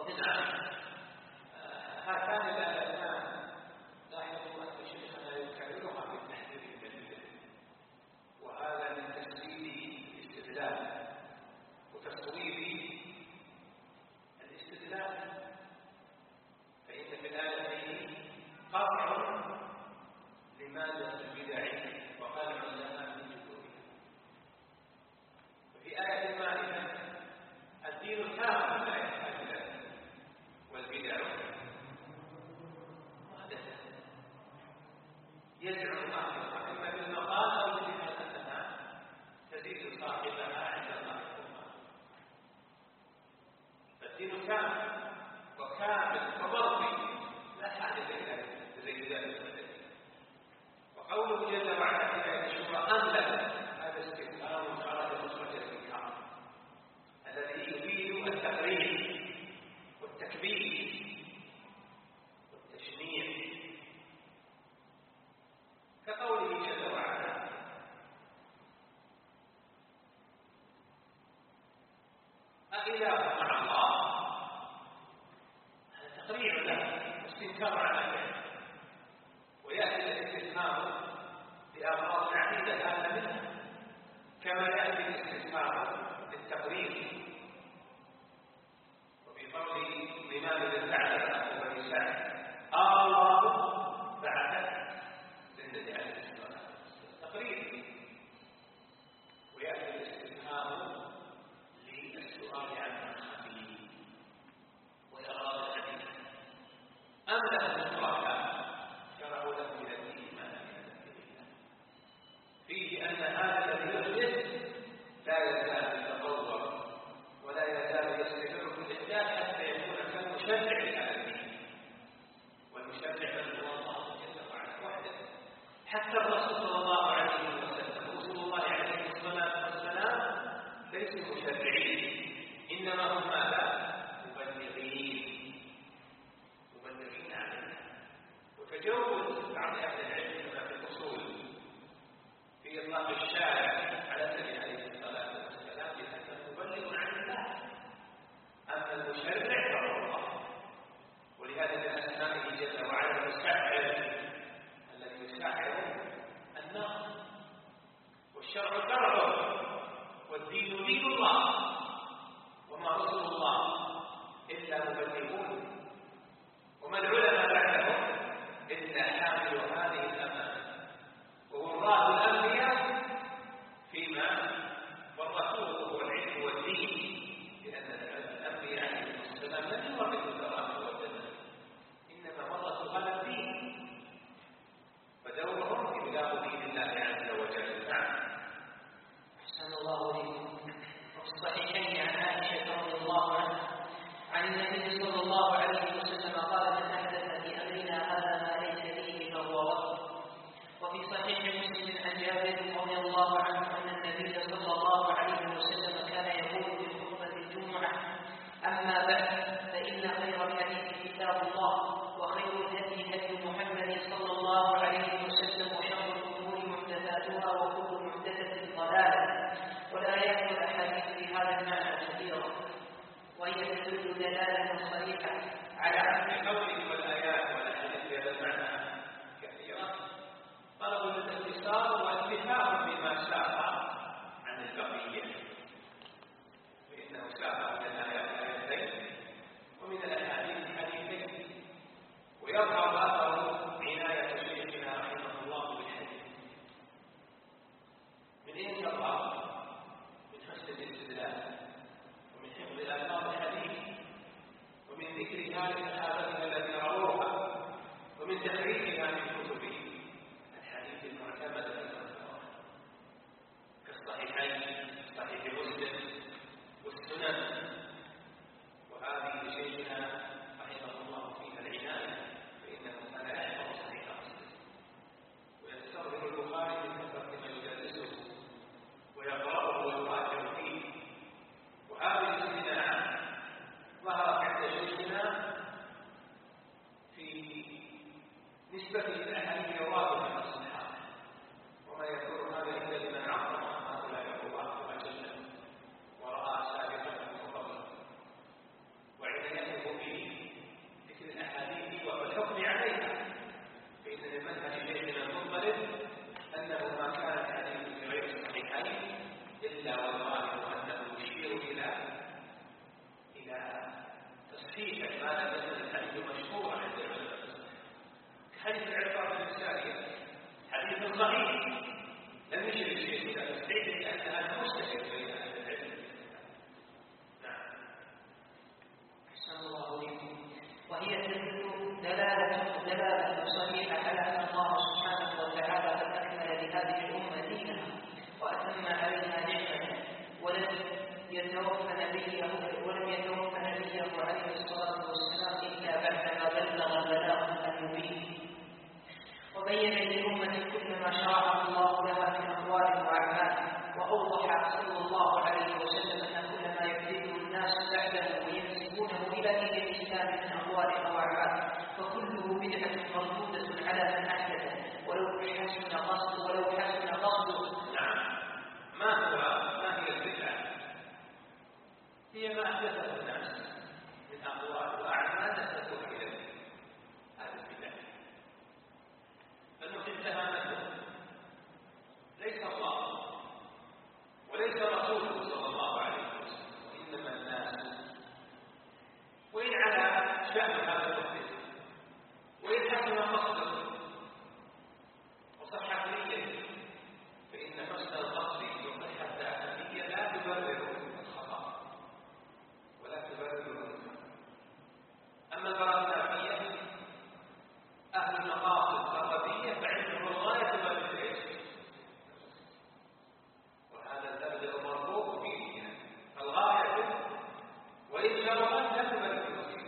نعم. هاتان الآيتان لاحظوا أن شيخنا يكررها في التحذير من البدع، وهذا من تسويد الاستدلال وتصويب الاستدلال، فإن في الآيتين قطع لماذا البدع وقلع لها من جذورها. وفي آية المائدة الدين كامل لا يحتاج إلى والبدع محدثة يزعم صاحبها إما بالمقال أو بما أنها تزيد صاحبها عند الله القرآن. فالدين كامل وكامل ومرضي لا حاجة إلى زي ذلك. وقوله جل وعلا في آية الشورى أنزل هذا استفهام خرج مخرج الإنكار الذي يفيد التقرير والتكبير والتشنيع، كقوله جل وعلا أإله مع الله، هذا تقرير له واستنكار على ذلك، ويأتي الاستفهام بأغراض عديدة هذا منها، كما يأتي الاستفهام للتقرير. وفي قول الإمام ابن سعد أبو بني سعد الله بعثك للنبي عليه الصلاة والسلام تقرير، ويأتي الاستفهام للسؤال عن الخبير وإرادة عديدة. أم له شركاء شرعوا له من الدين ما لم يأذن به الله، فيه أن هذا الذي يحدث لا يزال يتطور ولا يزال يستمر في الإحداث حتى يكون كالمشرع العالمي، والمشرع من هو الله جل وعلا وحده. حتى الرسول صلى الله عليه وسلم رسول الله عليه الصلاة والسلام ليسوا مشرعين، إنما هم ماذا؟ مبلغين عليه. وتجوز بعض أهل العلم كما في الأصول في إطلاق الشارع على النبي عليه الصلاة والسلام لأنه مبلغ عن الله، أما المشرع فهو الله. ولهذا من أسمائه جل وعلا المسحر الذي يسحر الناس، والشرع شرعه، والدين دين الله، وما رسول الله إلا مبلغون، وما العلماء بعدهم إلا حامل هذه الأمانة ووراث الأنبياء فيما ورثوه هو العلم والدين، لأن الأنبياء عليهم السلام لم يورثوا الكرامة والجنة، إنما ورثوا هذا الدين، فدورهم إبلاغ دين الله عز وجل. نعم. أحسن الله إليكم. وفي الصحيحين عن عائشة رضي الله عنها عن النبي صلى الله عليه وسلم قال: من أحدث في أمرنا هذا ما ليس فيه فهو رد. وفي صحيح مسلم عن جابر رضي الله عنه أن النبي صلى الله عليه وسلم كان يقول في خطبة الجمعة: أما بعد فإن خير الحديث كتاب الله، وخير الهدي هدي محمد صلى الله عليه وسلم، وشر الأمور محدثاتها، وكل محدثة ضلالة. والآيات والأحاديث في هذا المعنى كثيرة، وهي تدل دلالة صريحة على عن قوله والآيات والأحاديث في هذا المعنى كثيرة، طلب الاختصار والاتفاق بما ساق عن البقية، فإنه ساق من الآيات آيتين ومن الأحاديث حديثين. ويظهر أثر عناية شيخنا رحمه الله بالحديث. من أين يظهر؟ من حسن الاستدلال، ومن حفظ ألفاظ الحديث، ومن ذكر حال صحابتنا الذين رووها، ومن تخريجها من كتبه الحديث المعتمد في الأخبار كالصحيحين، صحيح مسلم والسنن. وهذه شيخنا رحمه الله فيها العناية، فإنه كان يحفظ صحيح مسلم ويستظهر البخاري من كثرة ما يدرسه ويقرأه ويراجع فيه. وهذه الصناعة ظهرت عند شيخنا في تفكيكا ما لم يكن الحديث مشهورا عند العلماء حديث العبارة الإنسانية حديث صحيح لم يشرك شيء إلى مستعد لأنها مستحيل بين أهل العلم. نعم. أحسن الله إليكم. وهي تدل دلالة صحيحة على أن الله سبحانه وتعالى قد أكمل لهذه الأمة دينها وأتم عليها نعمته ولم يتوفى نبيه عليه الصلاة والسلام إلا بعدما بلغ البلاغ المبين وبين للأمة كل ما شرعه الله لها من أقوال وأعمال وأوضح صلى الله عليه وسلم أن كل ما يحدثه الناس بعده وينسبونه إلى دين الإسلام من أقوال أو أعمال فكله بدعة مردودة على من أحدثه ولو حسن قصده. نعم. ما هي البدعة؟ هي ما أحدثه الناس من أقوال وأعمال نسبوها إليه. هذه البدعة. فالمحدثها منه ليس الله وليس رسوله صلى الله عليه وسلم وإنما الناس. وإن على شأن هذا المحدث وإن حسن قصده وصحت نيته فإن حسن القصد وصحة النية لا تبرر الخطأ ولا تبرر المنكر. أما البراءة أهل المقاصد الربية فعندهم الغاية تبرر العيش وهذا المبدأ مرغوب فيه. الغاية وإن شرطت لا تبرر الوسيلة.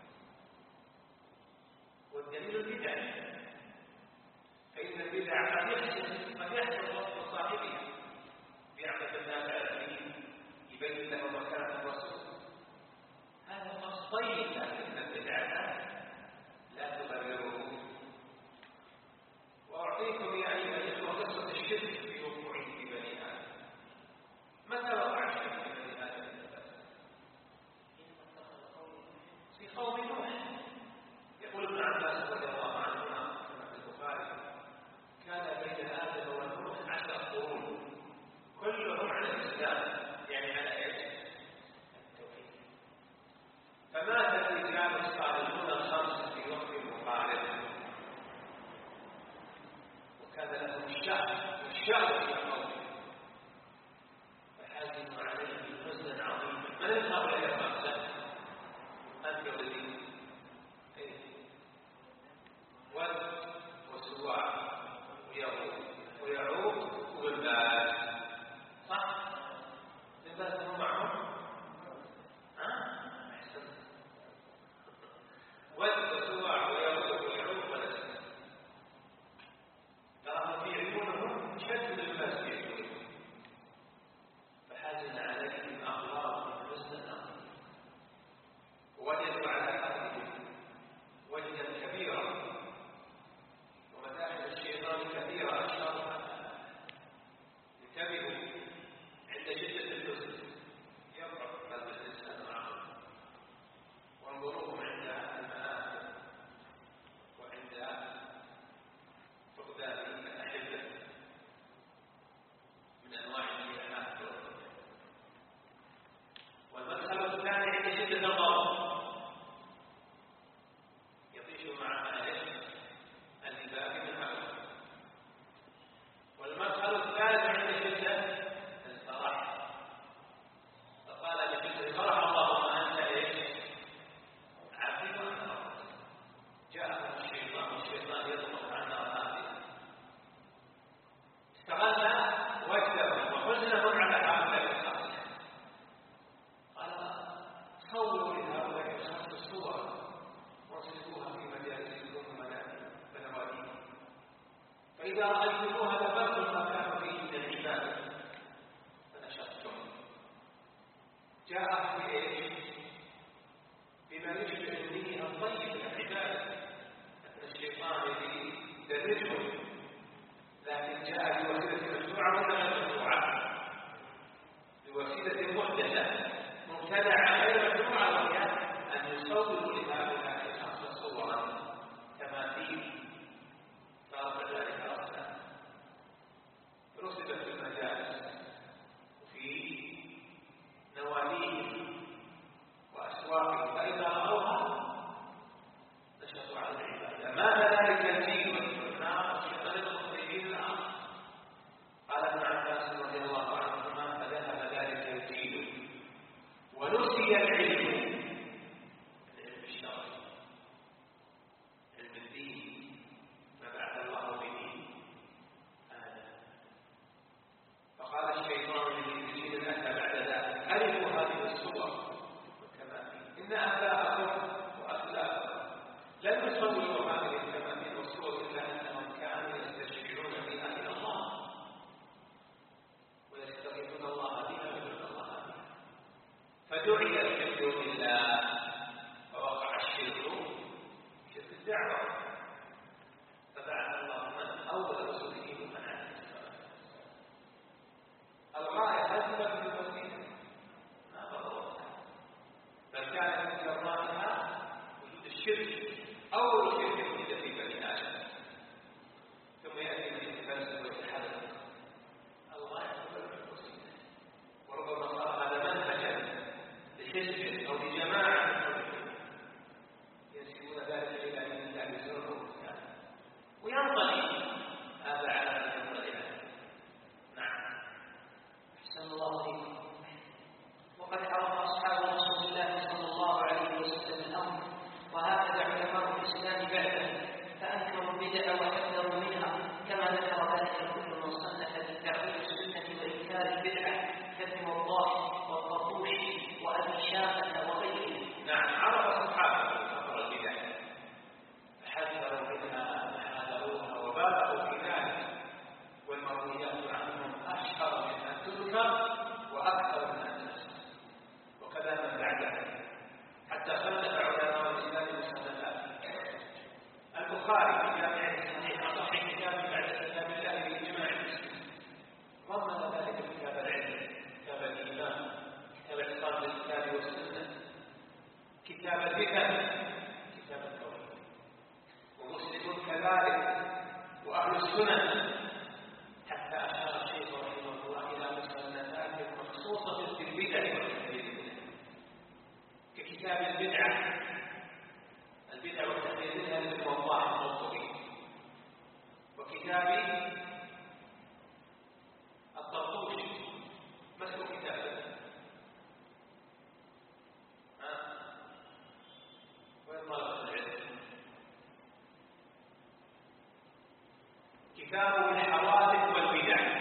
والدليل البدع فإن البدع قد يحصل وصف صاحبها بيعمل الناس على الدين يبين له مكان الرسول. هذا قصد طيب لكن البدع لا تبرره. وأعطيكم يا أيها الإخوة قصة الشرك في وقوعه في بني آدم. متى وقع الشرك في بني آدم؟ في قوم نوح. يقول ابن عباس رضي الله عنهما كما في البخاري كان بين آدم ونوح 10 قرون كلهم على الإسلام يعني على التوحيد. فمات الرجال الصالحون الخمسة في وقت مقارب وكان لهم الشأن في قومه فحزنوا عليه حزنا عظيما. من هؤلاء الخمسة؟ أنت والذين ود وسواع ويعوق والبال. صح؟ البال هم معهم؟ أحسن. ود وسواع ويعوق والأسد تراهم في عيونهم شد من الباس في عيونهم فحزن عليهم أغلاظ حزنا عظيما ووجدوا على أرضهم وجدا كبيرا ومداخل الشيطان كثيرة أشهرها. انتبهوا عند شدة الحزن يضعف قلب الإنسان معه. وانظروهم عند المآثم وعند فقدان الأحبة من أنواع الإيحاءات. والمدخل الثاني عند شدة الغضب يطيش مع الإباء من هؤلاء. والمدخل الثالث عند شدة الفرح فقال لشدة الفرح اللهم أنت عافيت عن ربك. جاءهم الشيطان يضغط عن رأسه استغل وجدهم وحزنهم على هؤلاء الخمسة. قال صوروا لهؤلاء الخمسة صورا وصفوها في مجالسكم ومنواديكم فإذا رأيتموها ذكرتم ما كانوا فيه من العبادة فنشطتم. جاء بإيش؟ بما يشبه النية الطيب من العبادة. أن الشيطان يدرجهم لكن جاء بوسيلة مشروعة ولا غير مشروعة؟ بوسيلة محدثة مبتدعة غير مشروعة وهي أن يصوروا لهؤلاء الخمسة صورا تماثيل فأرد ذلك أصلا إن آباءكم وأخلاقكم لم يصوروا هذه التماثيل والصور إلا أنهم كانوا يستشفعون بها إلى الله ويستغيثون الله بها ويدعون الله بها، فدعيت من دون الله فوقع الشرك الدعوة، فبعث الله من أول رسوله من عليه الصلاة والسلام. الغاية لا تبقى بالوسيلة، ما ضرورتها، بل كانت من جرائها وجود الشرك، أول شرك وجد في بني آدم، ثم يأتي من الفلسفة ويتحرك. الغاية تبقى بالوسيلة، وربما صار هذا منهجا لحزب أو لجماعة ينسبون ذلك إلى دين الله سرهم وينطلي هذا على من ينطلي له. نعم. أحسن الله إليكم. وقد عرف أصحاب رسول الله صلى الله عليه وسلم الأمر، وهكذا علماء الإسلام بعده، فأنكروا البدع وحذروا منها، كما ذكر ذلك كل من صنف في تعظيم السنة وإنكار البدعة كابن وضاح والطرطوشي وأبي شامة وغيرهم. نعم، عرف أصحاب البدع فحذروا منها وحذروها وبالغوا في ذلك، والمرويات عنهم أشهر من أن تذكر وأكثر من أن تنسى، وكذا من بعده، حتى صنف علماء الإسلام مصنفات. البخاري في جامعه الصحيح أصح كتاب بعد كتاب الله بإجماع المسلمين، ضمن ذلك كتاب العلم، كتاب الإيمان، كتاب اعتصام بالكتاب والسنة، كتاب الفتن، كتاب التوحيد. ومسلم كذلك وأهل السنن، حتى أشار الشيخ رحمه الله إلى مصنفات مخصوصة في البدع والتحذير منها، ككتاب البدع والتحذير منها لابن وضاح الطرطوشي، وكتاب الطرطوشي ما اسمه كتابه؟ وين طلبة العلم؟ كتاب الحوادث والبدع،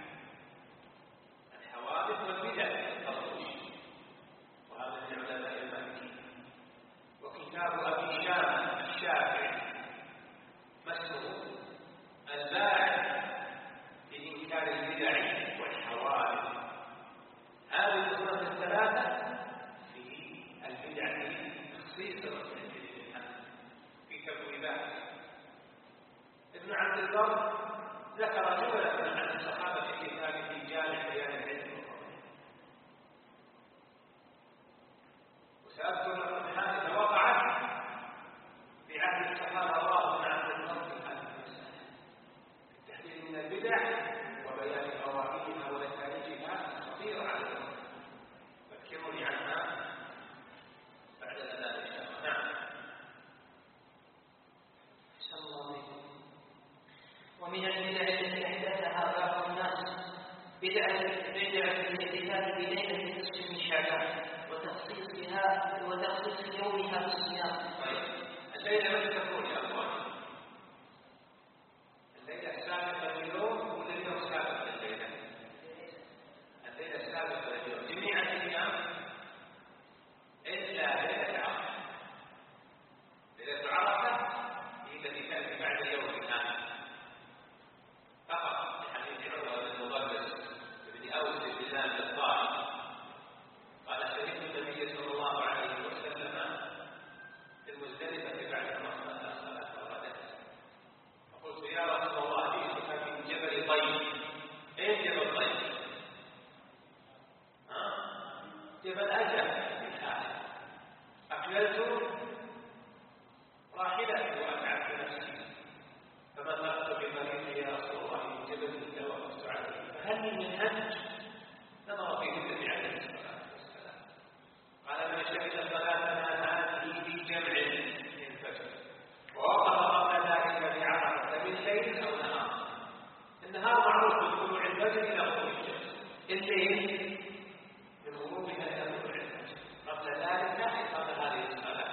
الحوادث والبدع الطرطوشي، وهذا من علماء المالكية. وكتاب أبي شامة الشافعي ما اسمه؟ الباعث بإنكار البدع والحوادث. هذه الأصناف الثلاثة في البدع خصيصة في تبويبات. ابن عبد البر ذكر جملة عن الصحابة في كتابه في جامع بيان العلم والفضل، وسأذكر لكم حادثة وقعت في عهد الصحابة رواه ابن عبد البر في هذه المسألة، في التحذير من البدع وبيان فوائدها ونتائجها الخطيرة على الأمة. فاذكروني عنها بعد الأذان إن شاء الله. نعم. أحسن الله إليكم. ومن البدع التي أحدثها بعض الناس بدعة الاحتفال بليلة نصف من شعبان وتخصيص يومها بالصيام. الليلة متى تكون يا أخوان؟ الليلة السابقة لليوم ولا اليوم السابق لليلة؟ الليلة السابقة لليوم جميع الأيام إلا ليلة عرفة. ليلة عرفة هي التي تأتي بعد يوم الآن فقط، لحديث عروة بن مبرز بن أوس بن بلال الطائي قال: شهدت النبي صلى الله عليه وسلم في المزدلفة بعد ما صلى صلاة الغداء، فقلت: يا رسول الله، جئتك من جبل طيب. اين جبل طيب؟ جبل أجل في حاله. أكللت راحلتي وأتعبت نفسي، فما تركت بطريقي يا رسول الله من جبل توقفت عليه، فهل من هج؟ نظر في النبي عليه الصلاة والسلام قال: من شهد صلاتنا هذه في جمع الفجر ووقف قبل ذلك بعرفة بالليل أو نهار. النهار معروف من طلوع الفجر إلى غروب الشمس، الليل من غروبها إلى طلوع الفجر، قبل ذلك قبل هذه الصلاة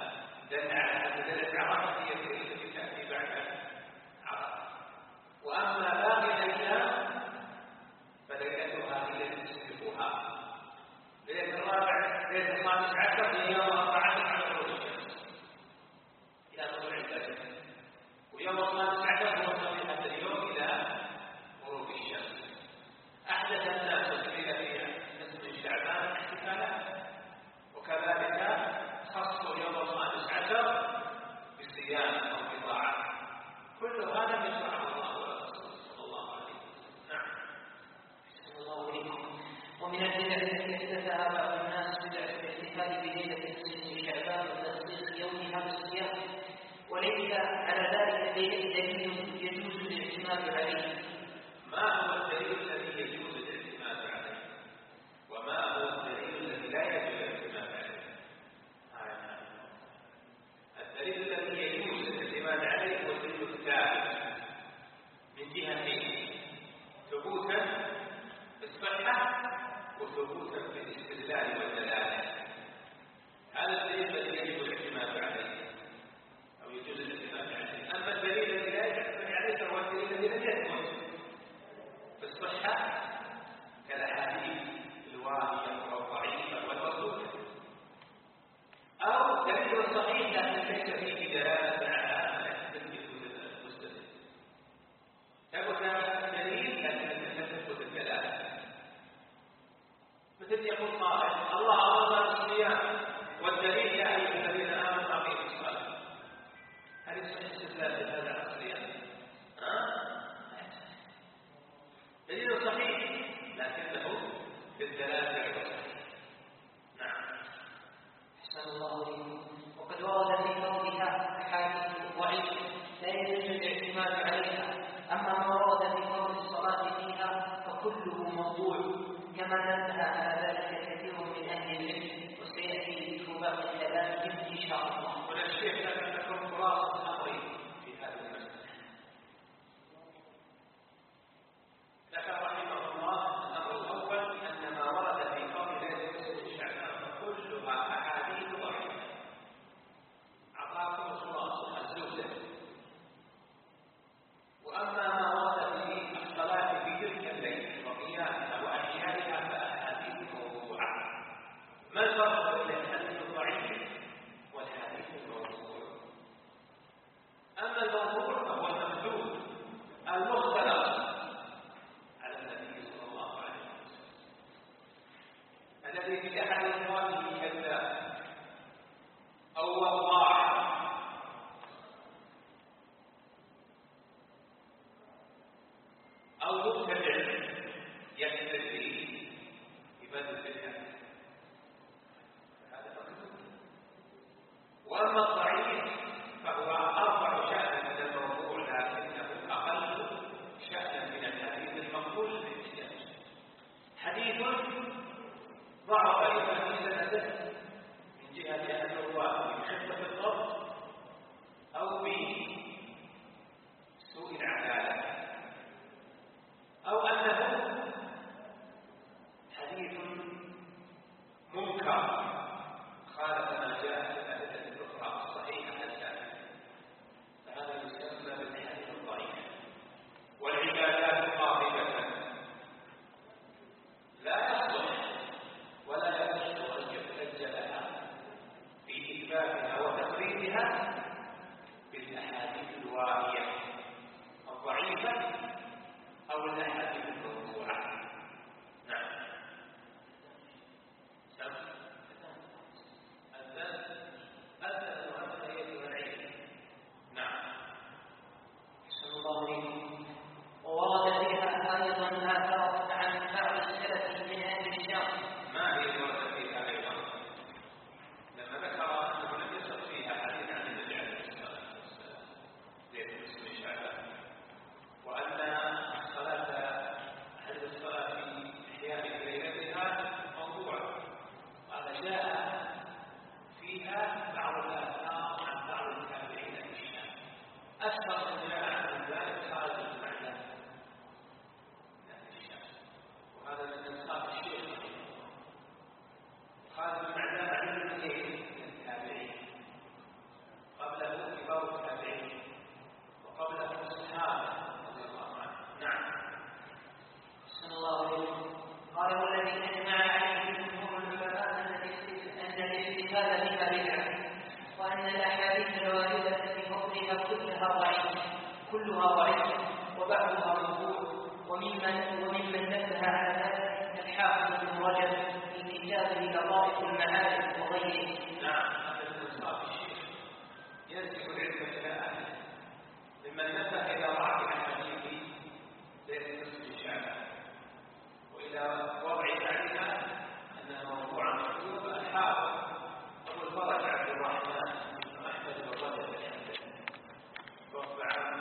دليل يجوز الاعتماد عليه؟ ما هو الدليل الذي يجوز الاعتماد عليه؟ وما هو الدليل الذي لا يجوز الاعتماد عليه؟ الدليل الذي يجوز الاعتماد عليه هو الدليل الثابت من جهتين: ثبوتا في الصحة وثبوتا في الاستدلال والدلالة. هذا الدليل الذي يجب الاعتماد عليه أو يجوز الاعتماد عليه. أما الدليل الذي لا يعتمد عليه فهو الدليل الذي لم يثبت في الصحة كالأحاديث الواهية والضعيفة والمردودة، أو دليل صحيح لكن ليس فيه دلالة على تثبت المستدل. ثبت الدليل لكن لم تثبت الدلالة. مثل يقول قائل: الله أمرنا بالصيام والدليل يا أيها الذين آمنوا أقيموا الصلاة. هل يصح استدلال بهذا على الصيام؟ دليل صحيح لكنه بالدلالة غير صحيح. نعم. أحسن الله إليكم. وقد ورد في قولها أحاديث ضعيفة لا يجوز الاعتماد عليها. أما ما ورد في قول الصلاة فيها فكله موضوع، كما نبه على ذلك كثير من أهل العلم، وسيأتي ذكر باقي الكلام إن شاء الله. والشيخ لم يذكر خلاصة الأمرين في هذه المسألة. ذكر رحمه الله الأمر الأول أن ما ورد في قول ليلة شعبان فكلها أحاديث ضعيفة. أعطاكم خلاصة الزبدة. وأما ما ورد في الصلاة في تلك الليلة وقيامها وأحيائها فأحاديث موضوعة. ما الفرق بين الحديث الضعيف والحديث الموضوع؟ أما الموضوع فهو المكذوب المختلط على النبي صلى الله عليه وسلم، الذي في أحد أقواله كذاب أو وضاع أو مبتدع يكذب فيه يبدل بالحق، هذا مكذوب. وأما الضعيف فهو أرفع شأنا من الموضوع لكنه أقل شأنا من الحديث المقبول بالاحتجاج. حديث ضعف إما في سنده من جهة أن الرواه بخفة الضبط أو بسوء العدالة، أو أنه حديث منكر خالف ما جاء في الأدلة الأخرى الصحيحة الثابتة، فهذا يسمى بالحديث الضعيف. والعبادات قاطبة لا يصلح ولا يصح أن يحتج لها في إثباتها وتقريرها بالأحاديث الواهية الضعيفة أو الأحاديث الموضوعة. نعم. أذن وأنت والعلم. نعم. أحسن الله إليكم. وورد فيها أيضا آثار عن بعض السلف من أهل الشام. ما هي اللي ورد فيها أيضا؟ لما ذكر أنه لم يصل فيها حديث عن النبي عليه الصلاة والسلام زيد بن مسلم شعبان، وأن حديث الصلاة في إحياء ليلتها موضوع، هذا جاء فيها بعض الآثار عن بعض التابعين في الشام. أشهر من جاء عن ذلك خالد بن معدان من أهل الشام، وهذا من أنصار الشيخ رحمه الله. خالد بن معدان علم من التابعين، قبله كبار التابعين وقبله الصحابة رضي الله عنهم. نعم. أحسن الله إليكم. قال: والذي أجمع عليه جمهور العلماء أن الاستفادة بها بدعة، وأن الأحاديث الواردة في فضلها كلها ضعيفة وبعضها موضوع. وممن نبه على ذلك الحافظ بن رجب في كتابه لطائف المعارف وغيره. نعم. هذا من انصاف الشيخ ينسب العلم إلى أهله، ممن نبه إلى بعض أحاديث زيد بن مسلم شعبان وإلى وضع تعليمها أنها موضوعا مكتوب. الحافظ أبو الفرج عبد الرحمن بن أحمد بن رجب الحنبلي توفى عام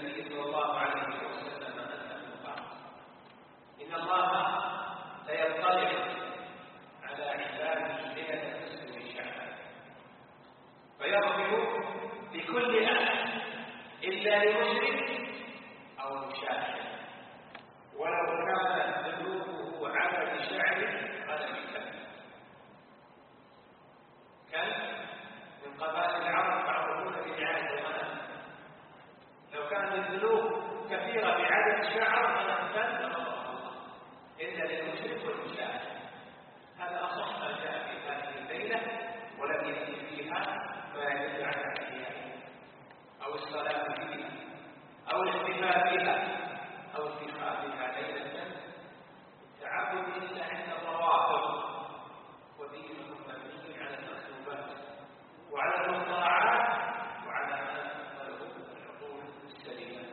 النبي صلى الله عليه وسلم أنه قال: إن الله سيطلع على عباده ليلة نصف من شعبان فيغفر لكل أحد إلا لمشرك أو مشاهد ولو كان ذنوبه عدد شعر غنم كلب. من قبائل العرب معروفون برعاية الغنم، لو كانت الذنوب كثيرة بعدد شعر غنم كلب لغفر الله إلا للمشرك والمشاهد. هذا أصح ما جاء في هذه الليلة، ولم يأتي فيها ما يدل على الإحياء أو الصلاة فيها أو الاحتفال بها أو اتخاذها ليلة تعبد إلا عند الروافض، ودينهم مبني على المحبوبات وعلى المطاعات وعلى ما تقبله العقول السليمة.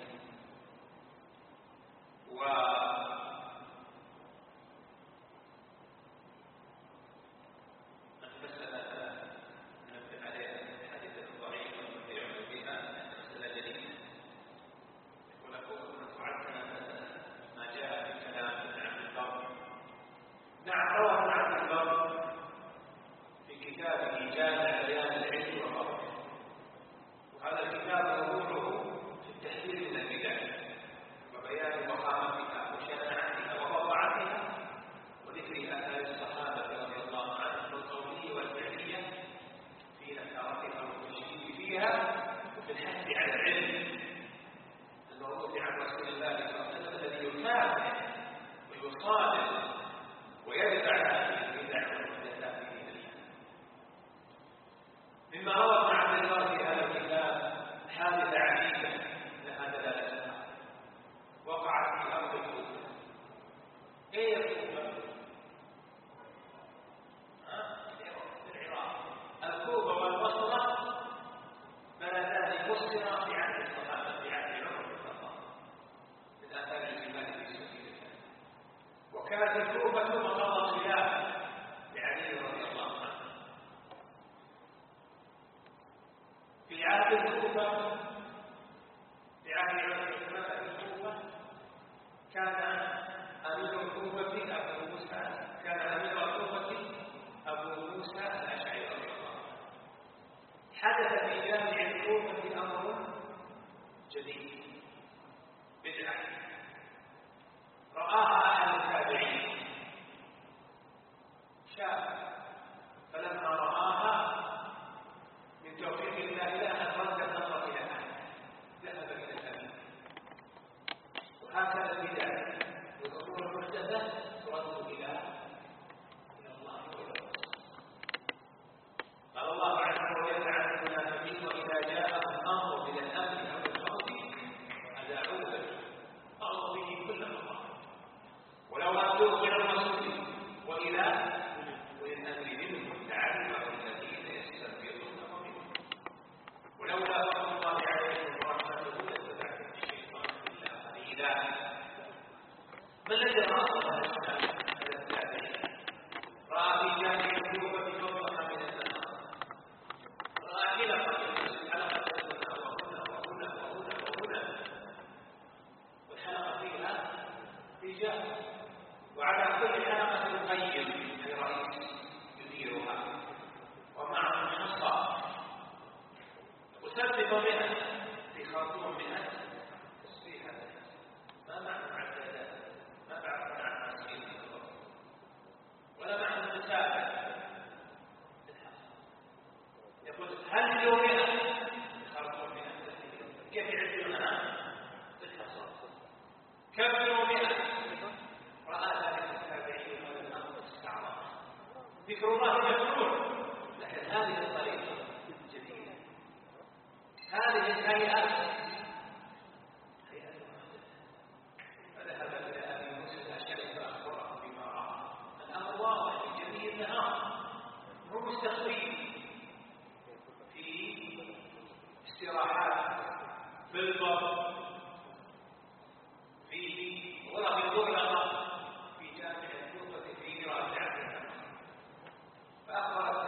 فأخبر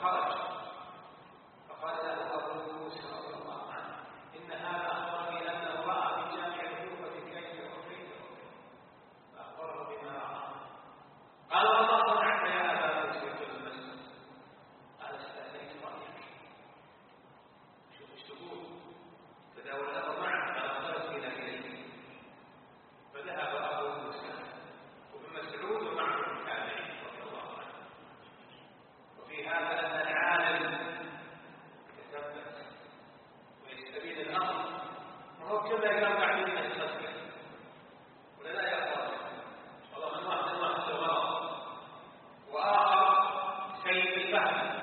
فخرج فقال له أبو موسى رضي الله عنه إن هذا أخبرني أنه رأى في جامع الكوفة كيف وكيف فأخبره بما رأى. قال وما صنعت يا أبا موسى في المسجد؟ قال استأذنت رأيك. شوف ايش تقول؟ تداول الأمر معه فأخبرت إليه. فذهب أبو موسى وابن مسعود ومعه التابعين رضي الله عنه. وفي هذا أن العالم يتثبت ويستبين الأمر وهو كما يرفع من التصديق ولا لا يرفع والله من واحد غلط وآخر سيء الفهم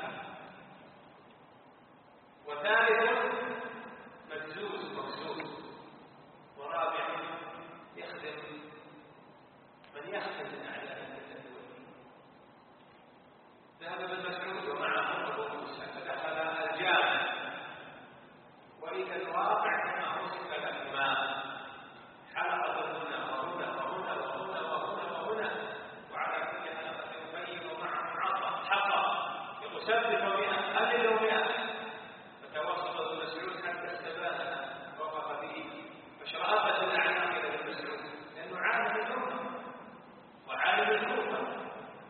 وثالث مجزوز مقصود ورابع يخدم من يخدم من أعلام التدوين. ذهب ابن مسعود ومعه أبو موسى فدخل الجامع وإذا الواقع كما وصف لهما حلقة هنا وهنا وهنا وهنا وهنا وهنا وعلى كل حلقة يبين ومعه حصى يسبح بها أجل بها فتوسط ابن مسعود حتى استبان وقف به فشرأت الأعناق إلى ابن مسعود لأنه عالم الأمة وعالم الكوفة.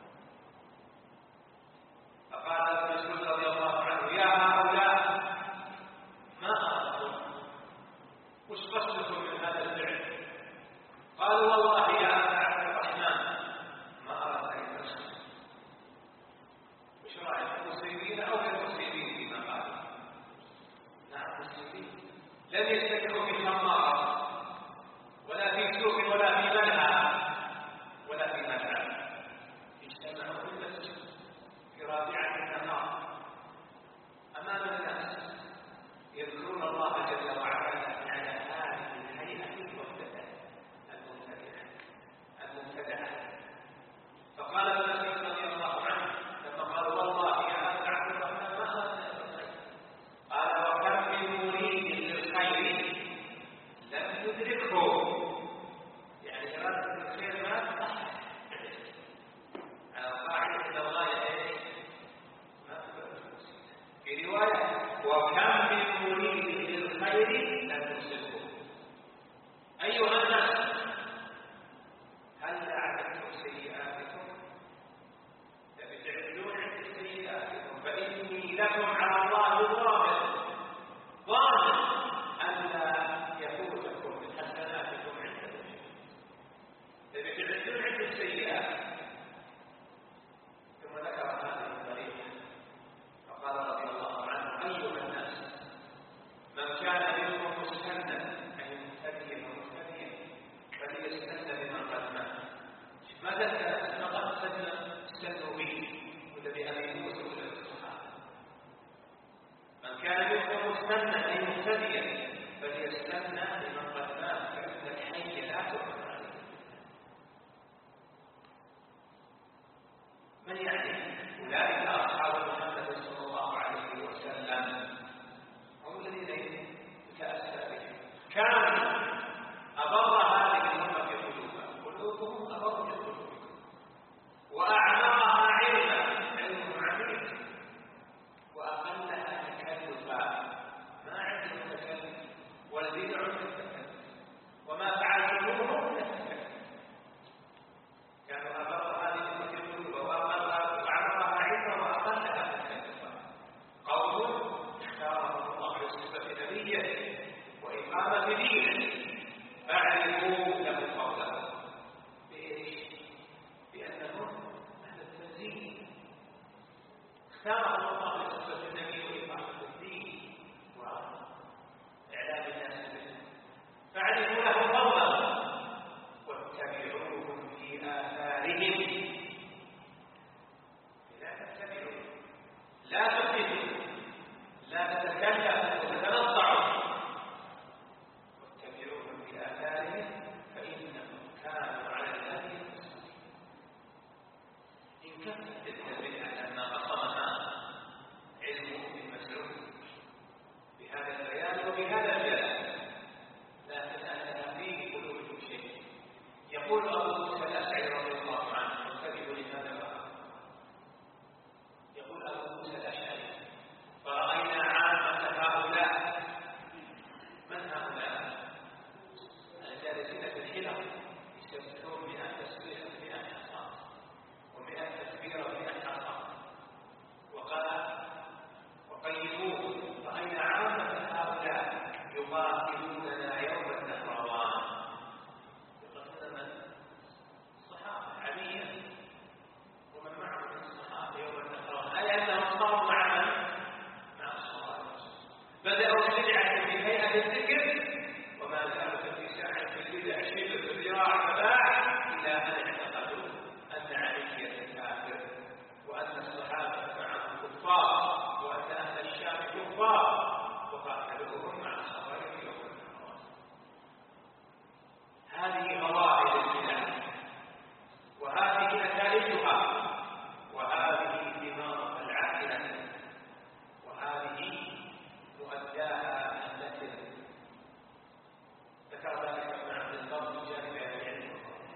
فقال ابن مسعود رضي الله عنه يا هؤلاء ما أردتم وش قصدكم من هذا الفعل؟ قالوا والله يا أبا عبد الرحمن ما أردت أن تسكت. وش رأيك مصيبين أو غير مصيبين فيما قالوا؟ نعم مصيبين. لم يستمعوا في خمارة ولا في سوق ولا في ملهى ولا في ملعب. اجتمعوا في المسجد في رابعة النهار أمام الناس يذكرون الله جل وعلا على هذه الهيئة المبتدعة فقال ابن مسعود رضي الله عنه لما قال والله يا أبا عبد الرحمن ما أردت قال وكم من مريد للخير لم يدركه يعني إرادة الخير ما تصح على قاعدة إلى الله إيش ما تبرك. في رواية وكم من مريد للخير لم يصبه. أيها الناس هل عددتم سيئاتكم؟ فبتعدون عند سيئاتكم فإني لكم على الله ضامن ألا يفوتكم من حسناتكم عند الله. فبتعدون عند السيئات. ثم ذكر هذه الطريقة فقال رضي الله عنه أيها الناس من كان منكم مستنا أي مهتديا ومهتديا فليستن بمن قد مات. ماذا كان قد استنوا به ولا بأبي موسى ولا بالصحابة؟ من كان منكم مستنا أي مهتديا فليستن بمن قد مات فإن الحي لا تؤمن عليه. من يعني أولئك أصحاب محمد صلى الله عليه وسلم هم الذين يتأسى بهم كانوا أبر هذه الأمة قلوبهم أبر من قلوبكم وأعماها علما علم عميق وأقلها تكلفا ما عندهم تكلف والبدع تتكلف وما فعلتموه تتكلف. كانوا أبر هذه الأمة قلوبا وأعماها علما وأقلها تكلفا. قوم اختارهم الله بصفة نبيه وإقامة دينه فاعرفوا له قوله بإيش؟ بأنهم أهل التنزيل اختارهم الله بصفة النبي وإقامة الدين وإعلام الناس به. فاعرفوا له قوله واتبعوهم في آثارهم. لا تتبعوا لا تفسدوا لا تتكلفوا وتتنطعوا واتبعوهم في آثارهم فإنهم كانوا على الهدي المستقيم. إن كفت تلك البدعة لما قصمها علم ابن مسعود بهذا البيان وبهذا الجلال لا تسألها فيه قلوبكم شيء. يقول أبو موسى الأشعري رضي الله عنه انتبهوا لهذا الأمر. يقول أبو موسى الأشعري أهل الذكر وما ذهبت في ساحة البدع شبه الذراع فباع إلى أن اعتقدوا أن عليا كافر وأن الصحابة معهم كفار وأن أهل الشام كفار وقاتلوهم مع الخوارج يوم الحرام. هذه غرائب البدع وهذه نتائجها وهذه ثمار العاقلة وهذه مؤداها النسل. ذكر ذلك ابن عبد البر في جانب العلم.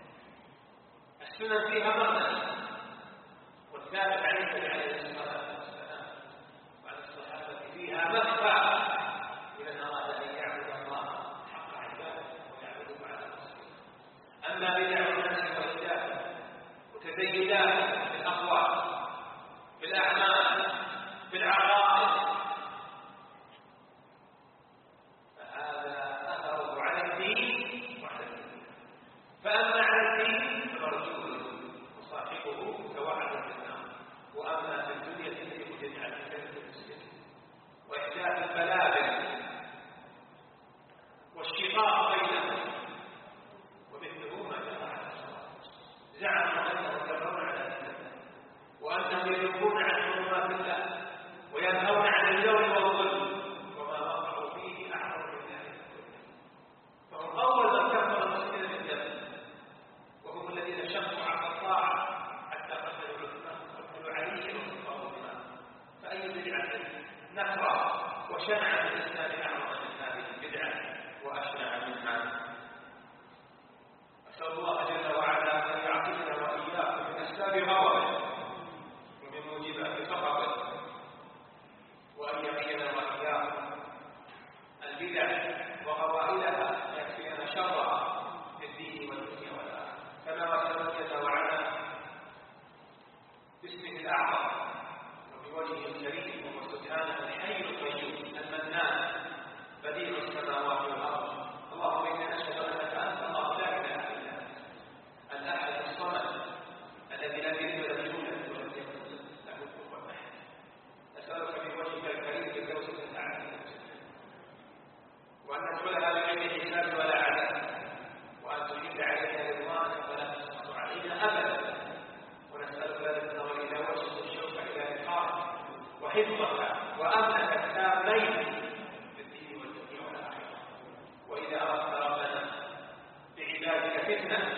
السنن فيها مغنى والثابت عن النبي عليه الصلاة والسلام وعن الصحابة فيها مخفى لمن أراد أن يعبد الله حق عباده ويعبده على بصيرة. أما بدع الناس وإحداثه وتزيدات في الأقوال في الأعمال في العقائد فهذا أثره على الدين وعلى الدين. فأما على الدين فمرجوه وصاحبه توعد بالنار، وأما في الدنيا فإنه يجعل كلمة المسلم وإحداث البلابل والشقاق بينهم ومثله ما جرى على الصراط. زعموا أنهم يرون على الإسلام وأنهم يذبون عن حرمات الله وينهون عن الجور والظلم وما وقعوا فيه أعظم من ذلك كله. فهم أول من كفر المسلمين بالدم وهم الذين شقوا على الطاعة حتى قتلوا عثمان وقتلوا علي وكفروا بما. فأي بدعة نكره وشنع في الإسلام أعظم من هذه البدعة وأشنع منها. أسأل الله جل وعلا أن يعطينا وإياكم من أسباب غضبه ومن موجبات سخطه وأن يقينا وإياكم البدع وغوائلها يكفينا شرها في الدين والدنيا والآخرة. كما وسأل جل وعلا باسمه الأعظم وبوجهه الكريم وهو سبحانه الحي القيوم المنان بديع السماوات والأرض. اللهم إنا نشهد أنك أنت الله لا إله إلا أنت الأحد الصمد الذي لا يلد ولم يولد ولم يكن له كفوا أحد. نسألك بوجهك الكريم بالجوزة الأعلى وأن ندخلها بغير حساب ولا عذاب وأن تجد علينا رضوانك فلا تسخط علينا أبدا. ونسألك رزقنا وإلى وجهك الشوق إلى لقائك وحفظك وأمنك التامين في الدين والدنيا والآخرة. وإذا أردت ربنا بعبادك فتنة